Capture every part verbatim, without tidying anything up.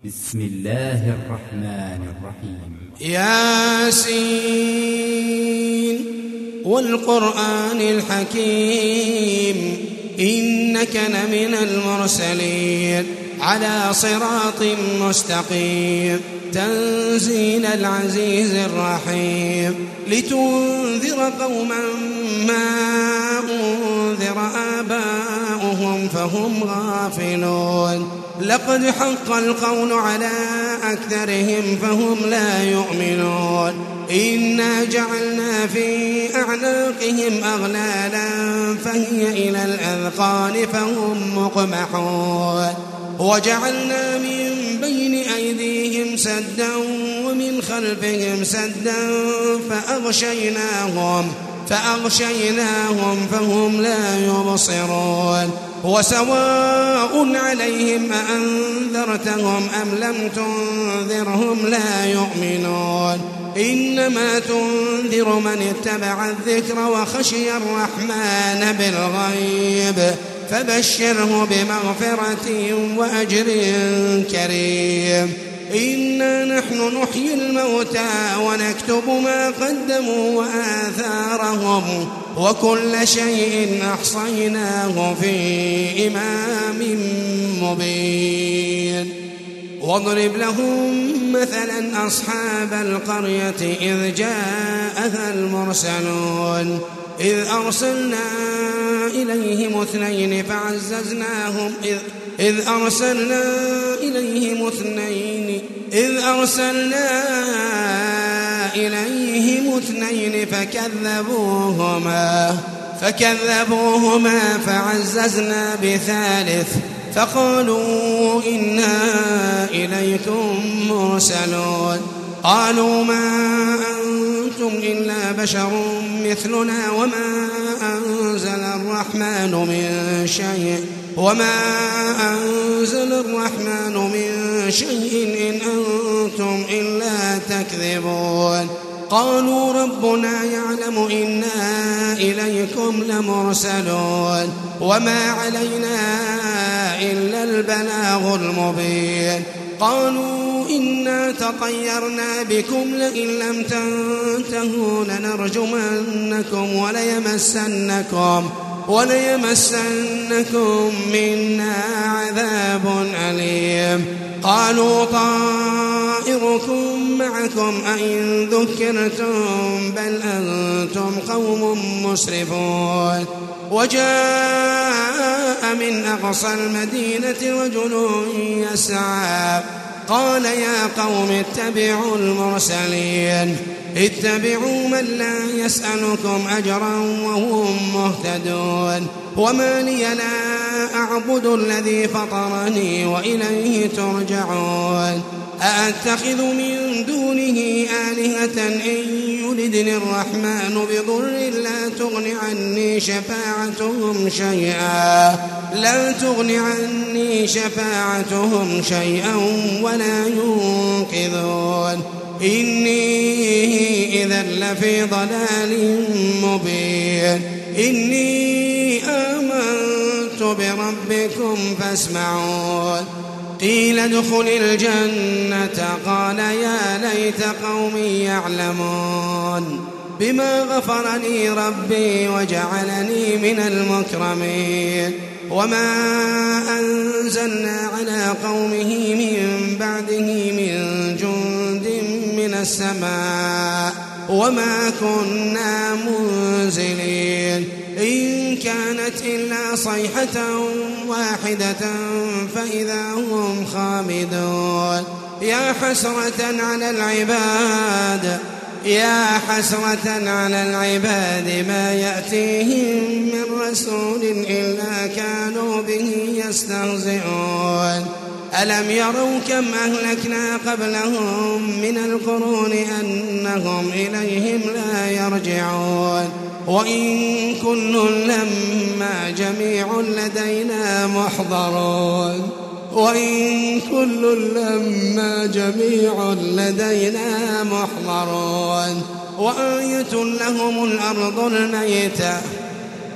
بسم الله الرحمن الرحيم. ياسين والقرآن الحكيم إنك لمن المرسلين على صراط مستقيم تنزيل العزيز الرحيم لتنذر قوما ما أنذر آباؤهم فهم غافلون لقد حق القول على أكثرهم فهم لا يؤمنون إنا جعلنا في أعناقهم أغلالا فهي إلى الأذقان فهم مقمحون وجعلنا من بين أيديهم سدا ومن خلفهم سدا فأغشيناهم فأغشيناهم فهم لا يبصرون وسواء عليهم أأنذرتهم أم لم تنذرهم لا يؤمنون إنما تنذر من اتبع الذكر وخشي الرحمن بالغيب فبشره بمغفرة وأجر كريم إنا نحن نحيي الموتى ونكتب ما قدموا وآثارهم وكل شيء أحصيناه في إمام مبين واضرب لهم مثلا أصحاب القرية إذ جاءها المرسلون إذ أرسلنا إليهم اثنين فعززناهم إذ إذ أرسلنا إليهم اثنين إذ أرسلنا إليهم اثنين فكذبوهما فكذبوهما فعززنا بثالث فقالوا إنا إليكم مرسلون قالوا ما أنتم إلا بشر مثلنا وما أنزل الرحمن من شيء وما أنزل الرحمن من شيء إن أنتم إلا تكذبون قالوا ربنا يعلم إنا إليكم لمرسلون وما علينا إلا البلاغ المبين قالوا إنا تطيرنا بكم لئن لم تنتهوا لنرجمنكم وليمسنكم وليمسنكم منا عذاب أليم قالوا طائركم معكم أئن ذكرتم بل أنتم قوم مسرفون وجاء من أقصى المدينة رجل يسعى قال يا قوم اتبعوا المرسلين اتبعوا من لا يسألكم أجرا وهم مهتدون وما لي لا أعبد الذي فطرني وإليه ترجعون أأتخذ من دونه آلهة إن يردني الرحمن بضر لا تغن عني شفاعتهم شيئا لا تغن عني شفاعتهم شيئا ولا ينقذون إني إذا لفي ضلال مبين إني آمنت بربكم فاسمعون قيل ادخل الجنة قال يا ليت قومي يعلمون بما غفر لي ربي وجعلني من المكرمين وما أنزلنا على قومه من بعده من جند من السماء وما كنا منزلين إن كانت إلا صيحة واحدة فإذا هم خامدون يا حسرة على العباد يا حسرة على العباد ما يأتيهم من رسول إلا كانوا به يستهزئون ألم يروا كم أهلكنا قبلهم من القرون أنهم إليهم لا يرجعون وإن كل لما جميع لدينا محضرون وإن كل لما جميع لدينا محضرون وآية لهم الأرض الميتة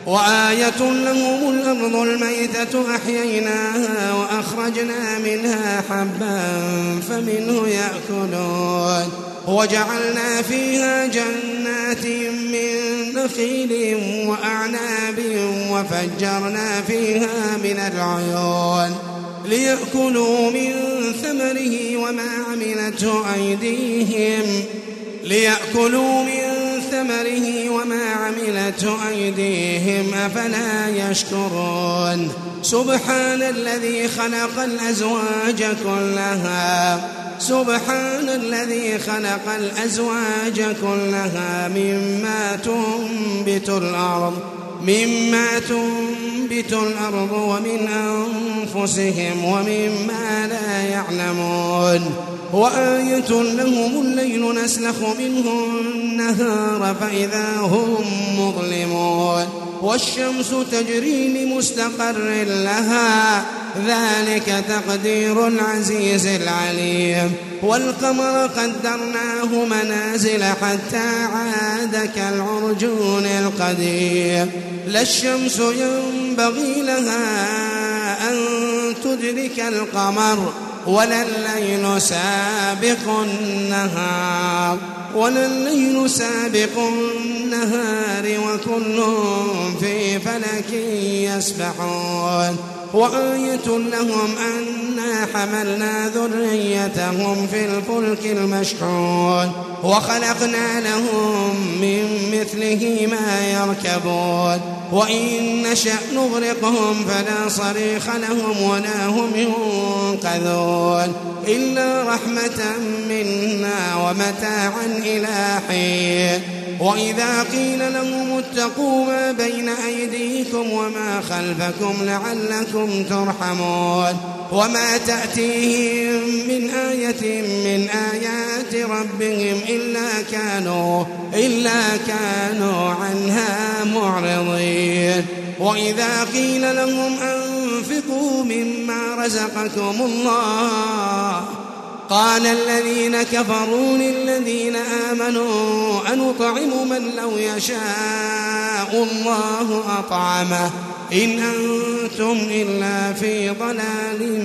وآية لهم الأرض الميتة أحييناها وأخرجنا منها حبا فمنه يأكلون وجعلنا فيها جنات من نخيل وأعناب وفجرنا فيها من العيون ليأكلوا من ثمره وما عملته أيديهم ليأكلوا من ثمره وما عملته أيديهم أفلا يشكرون سبحان الذي خلق الأزواج كلها سبحان الذي خلق الأزواج كلها مما تنبت الأرض مما تنبت الأرض ومن أنفسهم ومما لا يعلمون وآية لهم الليل نسلخ منه النهار فإذا هم مظلمون والشمس تجري لمستقر لها ذلك تقدير العزيز العليم والقمر قدرناه منازل حتى عاد كالعرجون القديم لا الشمس ينبغي لها أن تدرك القمر ولا الليل سابق النهار ولا الليل سابق النهار وكل في فلك يسبحون وآية لهم أنا حملنا ذريتهم في الفلك المشحون وخلقنا لهم من مثله ما يركبون وإن نشأ نغرقهم فلا صريخ لهم ولا هم ينقذون إلا رحمة منا ومتاعا إلى حين وإذا قيل لهم اتقوا ما بين أيديكم وما خلفكم لعلكم ترحمون وما تأتيهم من آية من آيات ربهم إلا كانوا إلا كانوا عنها معرضين وإذا قيل لهم أنفقوا مما رزقكم الله قال الذين كفروا للذين آمنوا أنطعم من لو يشاء الله أطعمه إن أنتم إلا في ضلال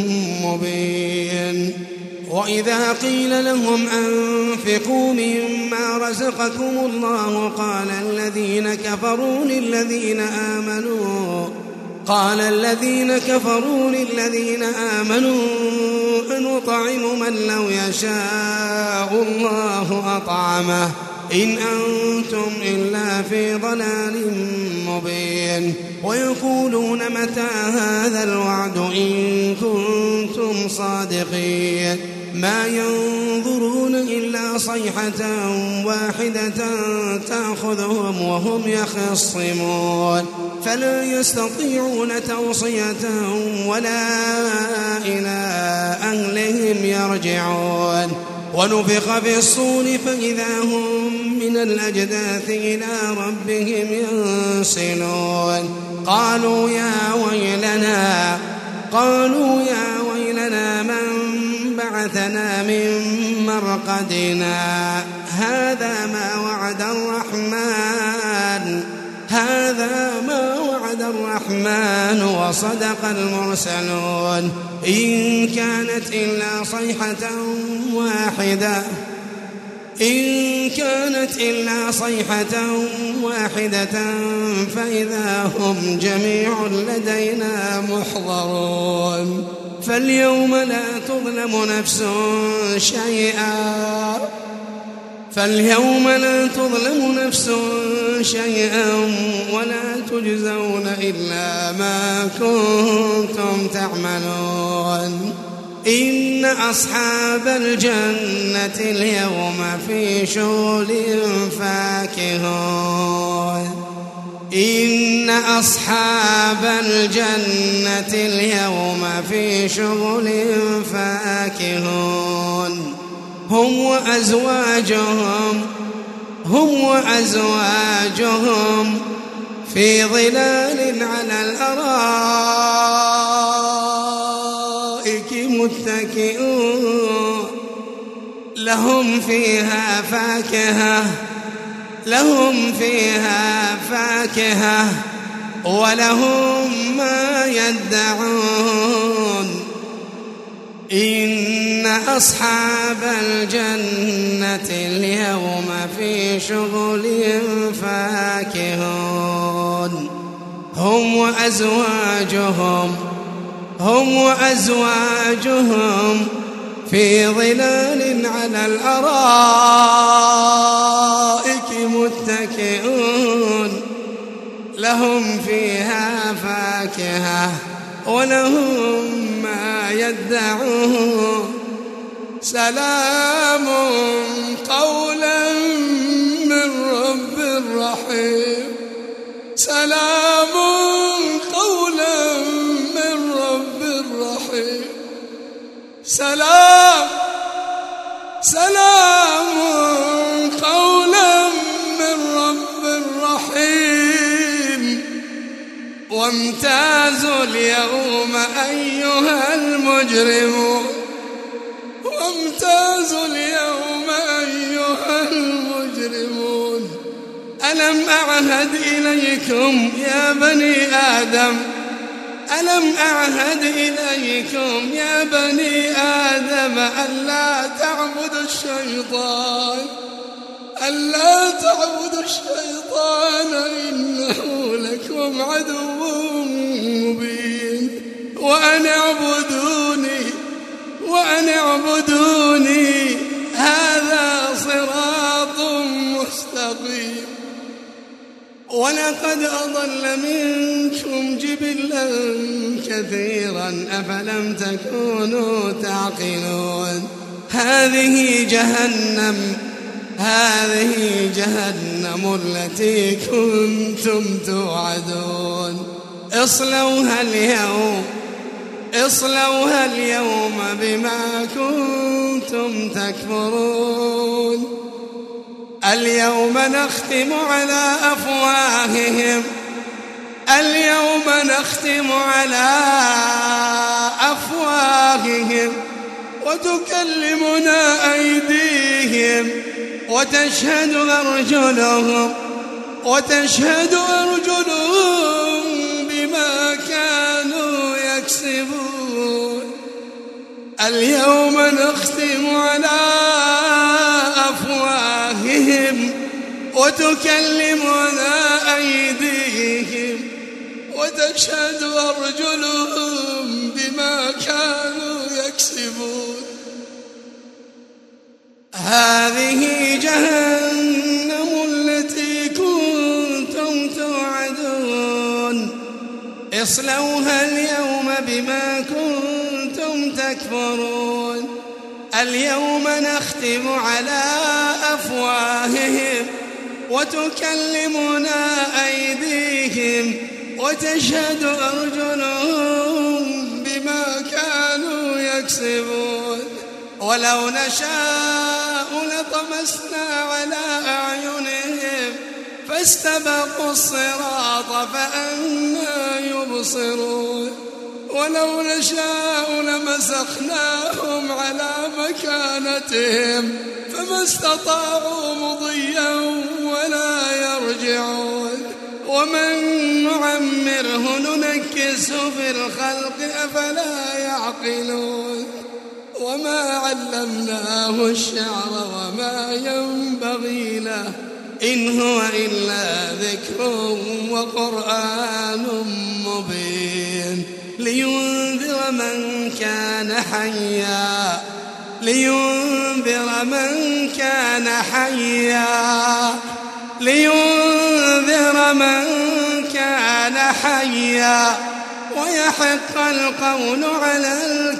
مبين وإذا قيل لهم أنفقوا مما رزقكم الله قال الذين كفروا للذين آمنوا قال الذين كفروا للذين آمنوا أنطعم من لو يشاء الله أطعمه إن أنتم إلا في ضلال مبين ويقولون متى هذا الوعد إن كنتم صادقين ما ينظرون إلا صيحة واحدة تأخذهم وهم يخصمون فلا يستطيعون توصية ولا إلى أهلهم يرجعون ونفخ في الصور فإذا هم من الأجداث إلى ربهم ينسلون قالوا يا ويلنا قالوا يا ويلنا من بعثنا من مرقدنا هذا ما وعد الرحمن هذا ما وعد الرحمن وصدق المرسلون إن كانت إلا صيحة واحدة إن كانت إلا صيحة واحدة فإذا هم جميع لدينا محضرون فاليوم لا تظلم نفس شيئا فاليوم لا تظلم نفس شيئا ولا تجزون إلا ما كنتم تعملون إن أصحاب الجنة اليوم في شغل فاكهون إن أصحاب الجنة اليوم في شغل فاكهون هم وأزواجهم هم وأزواجهم في ظلال على الأرائك متكئون لهم فيها فاكهة لهم فيها فاكهة ولهم ما يدعون إن أصحاب الجنة اليوم في شغل فاكهون هم وأزواجهم هم وأزواجهم في ظلال على الأرائك متكئون لهم فيها فاكهة ولهم ما يدعون سلام قولا من رب رحيم سلام قولا من رب رحيم سلام سلام قولا من رب رحيم وامتازوا اليوم أيها المجرمون وامتازوا اليوم أيها المجرمون ألم أعهد إليكم يا بني آدم ألم أعهد إليكم يا بني آدم ألا تعبدوا الشيطان ألا تعبدوا الشيطان إنه لكم عدو مبين وأن اعبدوني وأن اعبدوني هذا صراط مستقيم ولقد أضل منكم جبلا كثيرا أفلم تكونوا تعقلون هذه جهنم هذه جهنم التي كنتم توعدون اصلوها اليوم اصلوها اليوم بما كنتم تكفرون اليوم نختم على أفواههم اليوم نختم على أفواههم وتكلمنا أيديهم وتشهد أرجلهم وتشهد أرجلهم بما كانوا يكسبون اليوم نختم على أفواههم وتكلمنا أيديهم وتشهد أرجلهم بما كانوا يكسبون هذه جهنم التي كنتم توعدون اصلوها اليوم بما كنتم تكفرون اليوم نختم على أفواههم وتكلمنا أيديهم وتشهد أرجلهم بما كانوا يكسبون ولو نشاء لطمسنا على أعينهم فاستبقوا الصراط فأنى يبصرون ولو نشاء لمسخناهم على مكانتهم فما استطاعوا مضيا ولا يرجعون ومن نعمره ننكسه في الخلق أفلا يعقلون وما علمناه الشعر وما ينبغي له إن هو إلا ذكر وقرآن مبين لينذر من كان حيا لينذر من كان حيا لينذر من كان حيا ويحق القول على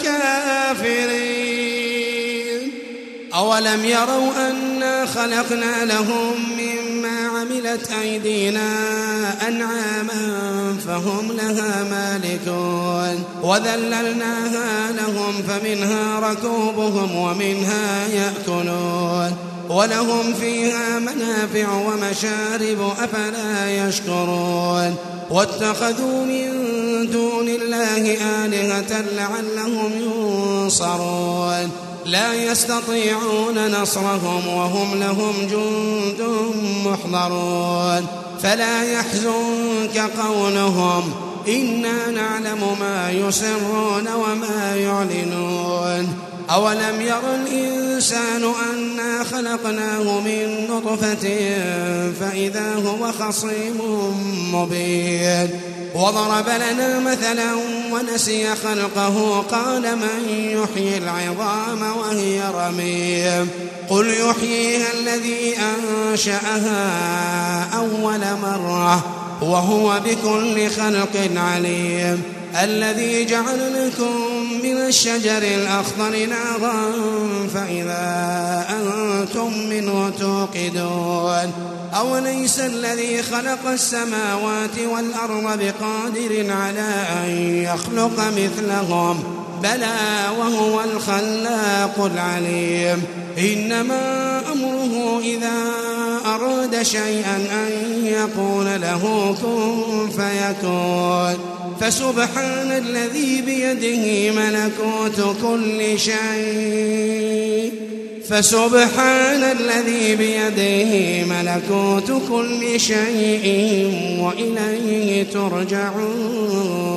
الكافرين أولم يروا أنا خلقنا لهم مما عملت أيدينا أنعاما فهم لها مالكون وذللناها لهم فمنها ركوبهم ومنها يأكلون ولهم فيها منافع ومشارب أفلا يشكرون واتخذوا من دون الله آلهة لعلهم ينصرون لا يستطيعون نصرهم وهم لهم جند محضرون فلا يحزنك قولهم إنا نعلم ما يسرون وما يعلنون أولم ير الإنسان أنا خلقناه من نطفة فإذا هو خصيم مبين وضرب لنا مثلا ونسي خلقه قال من يحيي العظام وهي رميم قل يحييها الذي أنشأها أول مرة وهو بكل خلق عليم الذي جعل لكم من الشجر الأخضر نارا فإذا أنتم منه توقدون أوليس الذي خلق السماوات والأرض بقادر على أن يخلق مثلهم بلى وهو الخلاق العليم إنما أمره إذا أراد شيئا أن يقول له كن فيكون فسبحان الذي بيده ملكوت كل شيء فسبحان الذي بيده ملكوت كل شيء وإليه ترجعون.